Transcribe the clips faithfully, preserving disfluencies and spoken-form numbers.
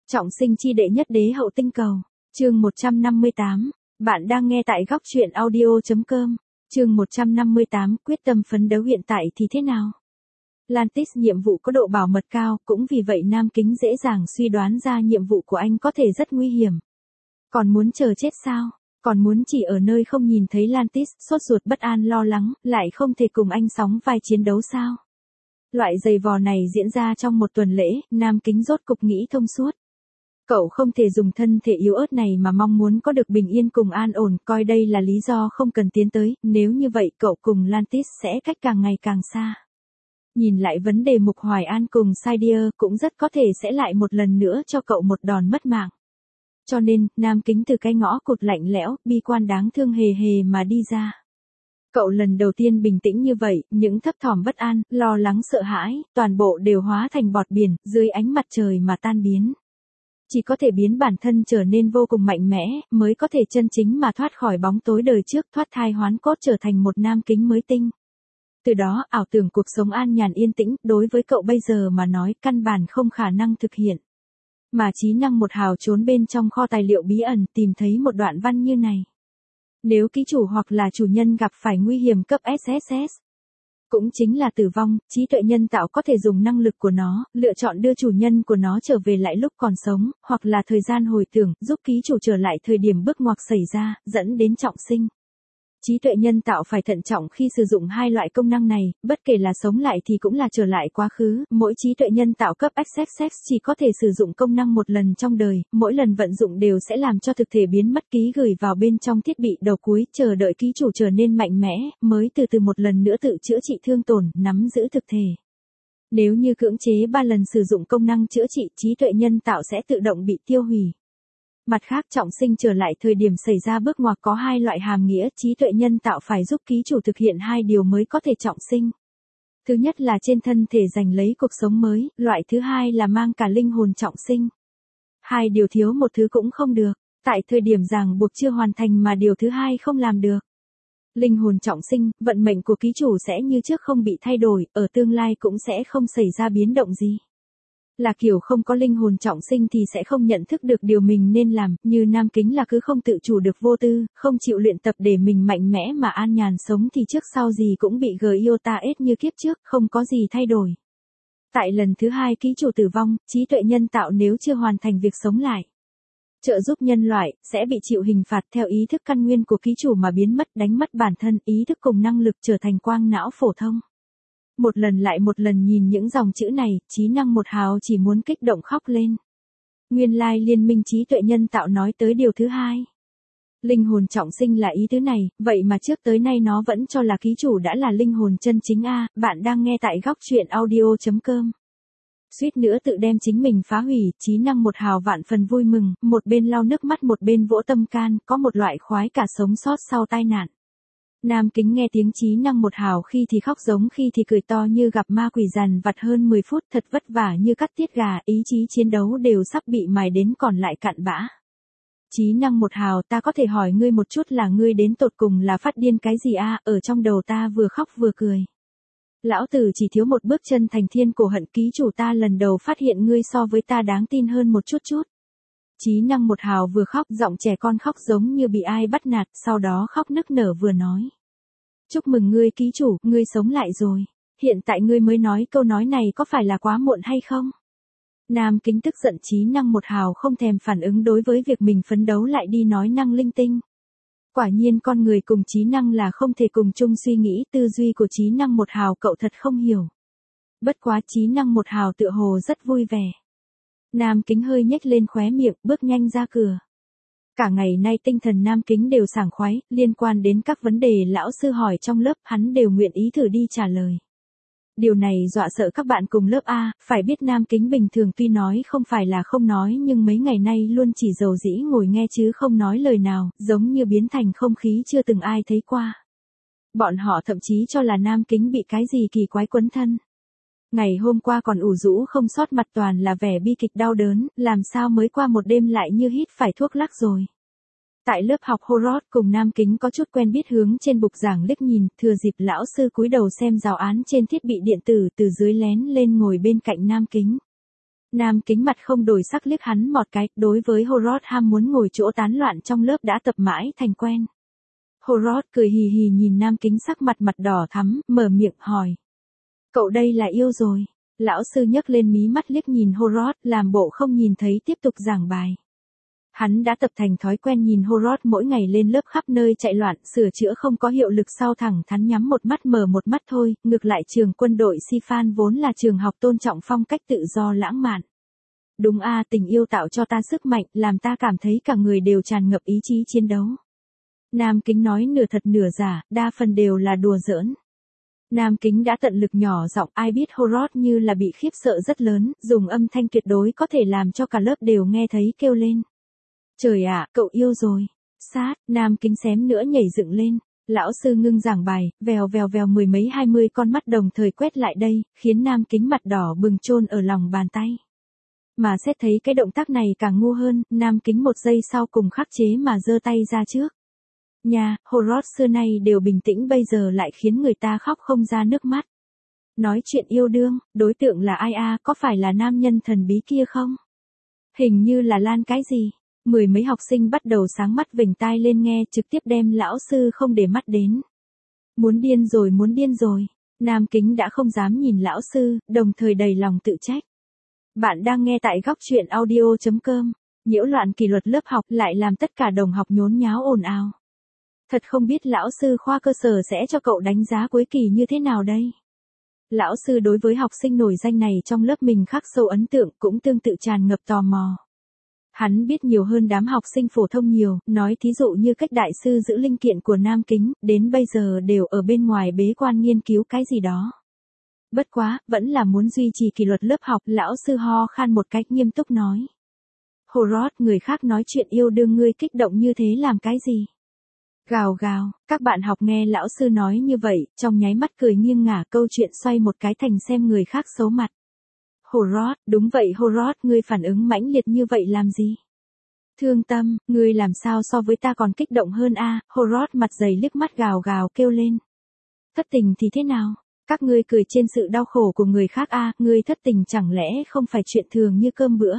Trọng sinh chi đệ nhất đế hậu tinh cầu. Chương một trăm năm mươi tám. Bạn đang nghe tại góc truyện audio chấm com. Chương một trăm năm mươi tám. Quyết tâm phấn đấu hiện tại thì thế nào? Lantis nhiệm vụ có độ bảo mật cao, cũng vì vậy Nam Kính dễ dàng suy đoán ra nhiệm vụ của anh có thể rất nguy hiểm. Còn muốn chờ chết sao? Còn muốn chỉ ở nơi không nhìn thấy Lantis, sốt ruột bất an lo lắng, lại không thể cùng anh sóng vai chiến đấu sao? Loại giày vò này diễn ra trong một tuần lễ, Nam Kính rốt cục nghĩ thông suốt. Cậu không thể dùng thân thể yếu ớt này mà mong muốn có được bình yên cùng an ổn, coi đây là lý do không cần tiến tới, nếu như vậy cậu cùng Lantis sẽ cách càng ngày càng xa. Nhìn lại vấn đề Mục Hoài An cùng Saidier cũng rất có thể sẽ lại một lần nữa cho cậu một đòn mất mạng. Cho nên, Nam Kính từ cái ngõ cụt lạnh lẽo, bi quan đáng thương hề hề mà đi ra. Cậu lần đầu tiên bình tĩnh như vậy, những thấp thỏm bất an, lo lắng sợ hãi, toàn bộ đều hóa thành bọt biển, dưới ánh mặt trời mà tan biến. Chỉ có thể biến bản thân trở nên vô cùng mạnh mẽ, mới có thể chân chính mà thoát khỏi bóng tối đời trước, thoát thai hoán cốt trở thành một Nam Kính mới tinh. Từ đó, ảo tưởng cuộc sống an nhàn yên tĩnh, đối với cậu bây giờ mà nói, căn bản không khả năng thực hiện. Mà trí năng một hào trốn bên trong kho tài liệu bí ẩn, tìm thấy một đoạn văn như này. Nếu ký chủ hoặc là chủ nhân gặp phải nguy hiểm cấp ét ét ét, cũng chính là tử vong, trí tuệ nhân tạo có thể dùng năng lực của nó, lựa chọn đưa chủ nhân của nó trở về lại lúc còn sống, hoặc là thời gian hồi tưởng, giúp ký chủ trở lại thời điểm bước ngoặt xảy ra, dẫn đến trọng sinh. Trí tuệ nhân tạo phải thận trọng khi sử dụng hai loại công năng này, bất kể là sống lại thì cũng là trở lại quá khứ, mỗi trí tuệ nhân tạo cấp ét ét ét chỉ có thể sử dụng công năng một lần trong đời, mỗi lần vận dụng đều sẽ làm cho thực thể biến mất ký gửi vào bên trong thiết bị đầu cuối, chờ đợi ký chủ trở nên mạnh mẽ, mới từ từ một lần nữa tự chữa trị thương tổn, nắm giữ thực thể. Nếu như cưỡng chế ba lần sử dụng công năng chữa trị, trí tuệ nhân tạo sẽ tự động bị tiêu hủy. Mặt khác, trọng sinh trở lại thời điểm xảy ra bước ngoặt có hai loại hàm nghĩa, trí tuệ nhân tạo phải giúp ký chủ thực hiện hai điều mới có thể trọng sinh. Thứ nhất là trên thân thể giành lấy cuộc sống mới, loại thứ hai là mang cả linh hồn trọng sinh. Hai điều thiếu một thứ cũng không được, tại thời điểm ràng buộc chưa hoàn thành mà điều thứ hai không làm được. Linh hồn trọng sinh, vận mệnh của ký chủ sẽ như trước không bị thay đổi, ở tương lai cũng sẽ không xảy ra biến động gì. Là kiểu không có linh hồn trọng sinh thì sẽ không nhận thức được điều mình nên làm, như Nam Kính là cứ không tự chủ được vô tư, không chịu luyện tập để mình mạnh mẽ mà an nhàn sống thì trước sau gì cũng bị Giota ết như kiếp trước, không có gì thay đổi. Tại lần thứ hai ký chủ tử vong, trí tuệ nhân tạo nếu chưa hoàn thành việc sống lại, trợ giúp nhân loại, sẽ bị chịu hình phạt theo ý thức căn nguyên của ký chủ mà biến mất, đánh mất bản thân, ý thức cùng năng lực trở thành quang não phổ thông. Một lần lại một lần nhìn những dòng chữ này, trí năng một hào chỉ muốn kích động khóc lên. Nguyên lai liên minh trí tuệ nhân tạo nói tới điều thứ hai. Linh hồn trọng sinh là ý tứ này, vậy mà trước tới nay nó vẫn cho là ký chủ đã là linh hồn chân chính a. Bạn đang nghe tại góc truyện audio chấm com. Suýt nữa tự đem chính mình phá hủy, trí năng một hào vạn phần vui mừng, một bên lau nước mắt một bên vỗ tâm can, có một loại khoái cả sống sót sau tai nạn. Nam Kính nghe tiếng trí năng một hào khi thì khóc giống khi thì cười to như gặp ma quỷ dằn vặt hơn mười phút, thật vất vả như cắt tiết gà, ý chí chiến đấu đều sắp bị mài đến còn lại cặn bã. Trí năng một hào, ta có thể hỏi ngươi một chút là ngươi đến tột cùng là phát điên cái gì a? Ở trong đầu ta vừa khóc vừa cười. Lão tử chỉ thiếu một bước chân thành thiên cổ hận, ký chủ ta lần đầu phát hiện ngươi so với ta đáng tin hơn một chút chút. Trí năng một hào vừa khóc, giọng trẻ con khóc giống như bị ai bắt nạt, sau đó khóc nức nở vừa nói. Chúc mừng ngươi ký chủ, ngươi sống lại rồi. Hiện tại ngươi mới nói câu nói này có phải là quá muộn hay không? Nam Kính tức giận, trí năng một hào không thèm phản ứng đối với việc mình phấn đấu lại đi nói năng linh tinh. Quả nhiên con người cùng trí năng là không thể cùng chung suy nghĩ, tư duy của trí năng một hào cậu thật không hiểu. Bất quá trí năng một hào tựa hồ rất vui vẻ. Nam Kính hơi nhếch lên khóe miệng, bước nhanh ra cửa. Cả ngày nay tinh thần Nam Kính đều sảng khoái, liên quan đến các vấn đề lão sư hỏi trong lớp, hắn đều nguyện ý thử đi trả lời. Điều này dọa sợ các bạn cùng lớp A, phải biết Nam Kính bình thường tuy nói không phải là không nói nhưng mấy ngày nay luôn chỉ dầu dĩ ngồi nghe chứ không nói lời nào, giống như biến thành không khí chưa từng ai thấy qua. Bọn họ thậm chí cho là Nam Kính bị cái gì kỳ quái quấn thân. Ngày hôm qua còn ủ rũ không sót mặt toàn là vẻ bi kịch đau đớn, làm sao mới qua một đêm lại như hít phải thuốc lắc rồi. Tại lớp học Horod cùng Nam Kính có chút quen biết hướng trên bục giảng liếc nhìn, thừa dịp lão sư cúi đầu xem giáo án trên thiết bị điện tử từ dưới lén lên ngồi bên cạnh Nam Kính. Nam Kính mặt không đổi sắc liếc hắn một cái, đối với Horrod ham muốn ngồi chỗ tán loạn trong lớp đã tập mãi thành quen. Horrod cười hì hì nhìn Nam Kính sắc mặt mặt đỏ thắm, mở miệng hỏi. Cậu đây là yêu rồi. Lão sư nhấc lên mí mắt liếc nhìn Horrod, làm bộ không nhìn thấy tiếp tục giảng bài. Hắn đã tập thành thói quen nhìn Horrod mỗi ngày lên lớp khắp nơi chạy loạn, sửa chữa không có hiệu lực sau thẳng thắn nhắm một mắt mở một mắt thôi, ngược lại trường quân đội Sifan vốn là trường học tôn trọng phong cách tự do lãng mạn. Đúng a, tình yêu tạo cho ta sức mạnh, làm ta cảm thấy cả người đều tràn ngập ý chí chiến đấu. Nam Kính nói nửa thật nửa giả, đa phần đều là đùa giỡn. Nam Kính đã tận lực nhỏ giọng, ai biết Horrod như là bị khiếp sợ rất lớn, dùng âm thanh tuyệt đối có thể làm cho cả lớp đều nghe thấy kêu lên. Trời ạ, cậu yêu rồi. Sát, Nam Kính xém nữa nhảy dựng lên. Lão sư ngưng giảng bài, vèo vèo vèo mười mấy hai mươi con mắt đồng thời quét lại đây, khiến Nam Kính mặt đỏ bừng chôn ở lòng bàn tay. Mà xét thấy cái động tác này càng ngu hơn, Nam Kính một giây sau cùng khắc chế mà giơ tay ra trước. Nhà, Horrod xưa nay đều bình tĩnh bây giờ lại khiến người ta khóc không ra nước mắt. Nói chuyện yêu đương, đối tượng là ai a, có phải là nam nhân thần bí kia không? Hình như là Lan cái gì? Mười mấy học sinh bắt đầu sáng mắt vểnh tai lên nghe, trực tiếp đem lão sư không để mắt đến. Muốn điên rồi muốn điên rồi. Nam Kính đã không dám nhìn lão sư, đồng thời đầy lòng tự trách. Bạn đang nghe tại góc truyện audio chấm com. Nhiễu loạn kỷ luật lớp học lại làm tất cả đồng học nhốn nháo ồn ào. Thật không biết lão sư khoa cơ sở sẽ cho cậu đánh giá cuối kỳ như thế nào đây? Lão sư đối với học sinh nổi danh này trong lớp mình khắc sâu ấn tượng, cũng tương tự tràn ngập tò mò. Hắn biết nhiều hơn đám học sinh phổ thông nhiều, nói thí dụ như cách đại sư giữ linh kiện của Nam Kính, đến bây giờ đều ở bên ngoài bế quan nghiên cứu cái gì đó. Bất quá, vẫn là muốn duy trì kỷ luật lớp học, lão sư ho khan một cách nghiêm túc nói. Horrod, người khác nói chuyện yêu đương ngươi kích động như thế làm cái gì? Gào gào, các bạn học nghe lão sư nói như vậy, trong nháy mắt cười nghiêng ngả, câu chuyện xoay một cái thành xem người khác xấu mặt. Horrod, đúng vậy Horrod, ngươi phản ứng mãnh liệt như vậy làm gì? Thương Tâm, ngươi làm sao so với ta còn kích động hơn a? À? Horrod mặt dày liếc mắt gào gào kêu lên. Thất tình thì thế nào? Các ngươi cười trên sự đau khổ của người khác a, à? Ngươi thất tình chẳng lẽ không phải chuyện thường như cơm bữa?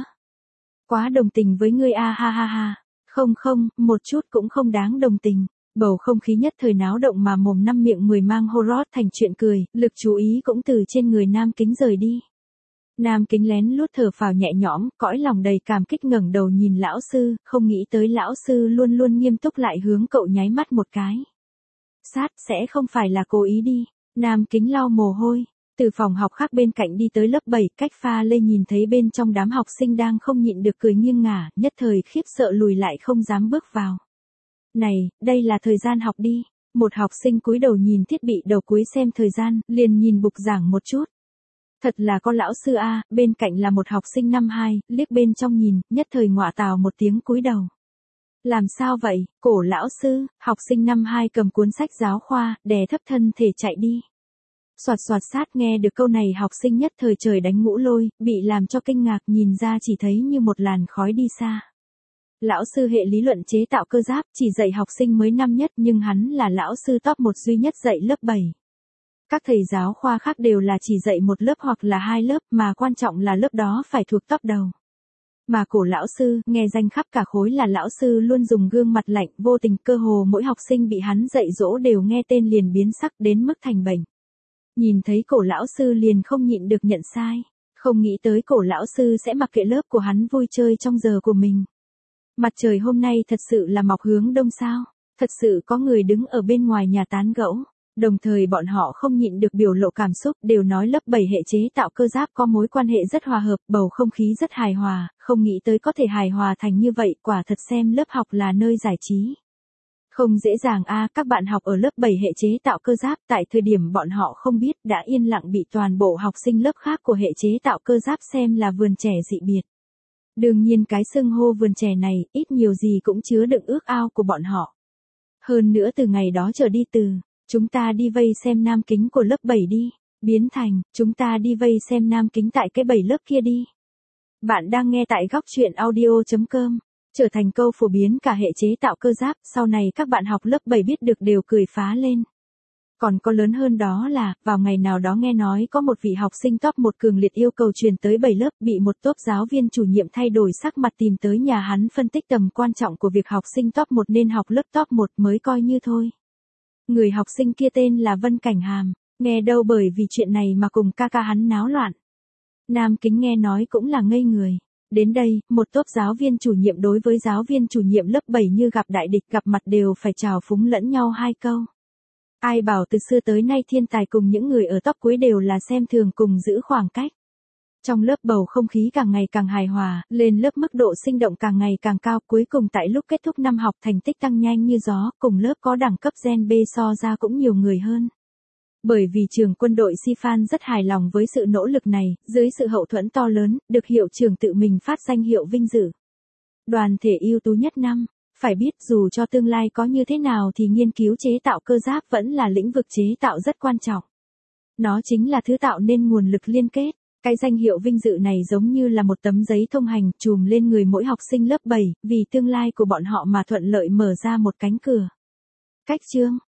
Quá đồng tình với ngươi a, à, ha ha ha. Không không, một chút cũng không đáng đồng tình. Bầu không khí nhất thời náo động mà mồm năm miệng mười mang Horrod thành chuyện cười, lực chú ý cũng từ trên người Nam Kính rời đi. Nam Kính lén lút thở phào nhẹ nhõm, cõi lòng đầy cảm kích ngẩng đầu nhìn lão sư, không nghĩ tới lão sư luôn luôn nghiêm túc lại hướng cậu nháy mắt một cái. Sát, sẽ không phải là cố ý đi. Nam Kính lau mồ hôi, từ phòng học khác bên cạnh đi tới lớp bảy, cách pha lê nhìn thấy bên trong đám học sinh đang không nhịn được cười nghiêng ngả, nhất thời khiếp sợ lùi lại không dám bước vào. Này, đây là thời gian học đi. Một học sinh cúi đầu nhìn thiết bị đầu cuối xem thời gian, liền nhìn bục giảng một chút. Thật là có lão sư a, bên cạnh là một học sinh năm hai, liếc bên trong nhìn, nhất thời ngọa tào một tiếng cúi đầu. Làm sao vậy, cổ lão sư? Học sinh năm hai cầm cuốn sách giáo khoa, đè thấp thân thể chạy đi. Soạt soạt sát, nghe được câu này học sinh nhất thời trời đánh ngũ lôi, bị làm cho kinh ngạc, nhìn ra chỉ thấy như một làn khói đi xa. Lão sư hệ lý luận chế tạo cơ giáp, chỉ dạy học sinh mới năm nhất, nhưng hắn là lão sư top một duy nhất dạy lớp bảy. Các thầy giáo khoa khác đều là chỉ dạy một lớp hoặc là hai lớp, mà quan trọng là lớp đó phải thuộc top đầu. Mà cổ lão sư, nghe danh khắp cả khối là lão sư luôn dùng gương mặt lạnh, vô tình, cơ hồ mỗi học sinh bị hắn dạy dỗ đều nghe tên liền biến sắc đến mức thành bệnh. Nhìn thấy cổ lão sư liền không nhịn được nhận sai, không nghĩ tới cổ lão sư sẽ mặc kệ lớp của hắn vui chơi trong giờ của mình. Mặt trời hôm nay thật sự là mọc hướng đông sao, thật sự có người đứng ở bên ngoài nhà tán gẫu. Đồng thời bọn họ không nhịn được biểu lộ cảm xúc, đều nói lớp bảy hệ chế tạo cơ giáp có mối quan hệ rất hòa hợp, bầu không khí rất hài hòa, không nghĩ tới có thể hài hòa thành như vậy, quả thật xem lớp học là nơi giải trí. Không dễ dàng a, các bạn học ở lớp bảy hệ chế tạo cơ giáp, tại thời điểm bọn họ không biết đã yên lặng bị toàn bộ học sinh lớp khác của hệ chế tạo cơ giáp xem là vườn trẻ dị biệt. Đương nhiên cái xưng hô vườn trẻ này, ít nhiều gì cũng chứa đựng ước ao của bọn họ. Hơn nữa từ ngày đó trở đi từ chúng ta đi vây xem Nam Kính của lớp bảy đi, biến thành, chúng ta đi vây xem Nam Kính tại cái bảy lớp kia đi. Bạn đang nghe tại góc truyện audio chấm com, trở thành câu phổ biến cả hệ chế tạo cơ giáp, sau này các bạn học lớp bảy biết được đều cười phá lên. Còn có lớn hơn đó là, vào ngày nào đó nghe nói có một vị học sinh top một cường liệt yêu cầu truyền tới bảy lớp, bị một tốp giáo viên chủ nhiệm thay đổi sắc mặt tìm tới nhà hắn phân tích tầm quan trọng của việc học sinh top một nên học lớp top một mới coi như thôi. Người học sinh kia tên là Vân Cảnh Hàm, nghe đâu bởi vì chuyện này mà cùng ca ca hắn náo loạn. Nam Kính nghe nói cũng là ngây người. Đến đây, một tốp giáo viên chủ nhiệm đối với giáo viên chủ nhiệm lớp bảy như gặp đại địch, gặp mặt đều phải chào phúng lẫn nhau hai câu. Ai bảo từ xưa tới nay thiên tài cùng những người ở top cuối đều là xem thường cùng giữ khoảng cách. Trong lớp bầu không khí càng ngày càng hài hòa, lên lớp mức độ sinh động càng ngày càng cao, cuối cùng tại lúc kết thúc năm học thành tích tăng nhanh như gió, cùng lớp có đẳng cấp Gen B so ra cũng nhiều người hơn. Bởi vì trường quân đội Sifan rất hài lòng với sự nỗ lực này, dưới sự hậu thuẫn to lớn, được hiệu trưởng tự mình phát danh hiệu vinh dự. Đoàn thể ưu tú nhất năm. Phải biết dù cho tương lai có như thế nào thì nghiên cứu chế tạo cơ giáp vẫn là lĩnh vực chế tạo rất quan trọng. Nó chính là thứ tạo nên nguồn lực liên kết. Cái danh hiệu vinh dự này giống như là một tấm giấy thông hành trùm lên người mỗi học sinh lớp bảy, vì tương lai của bọn họ mà thuận lợi mở ra một cánh cửa. Cách chương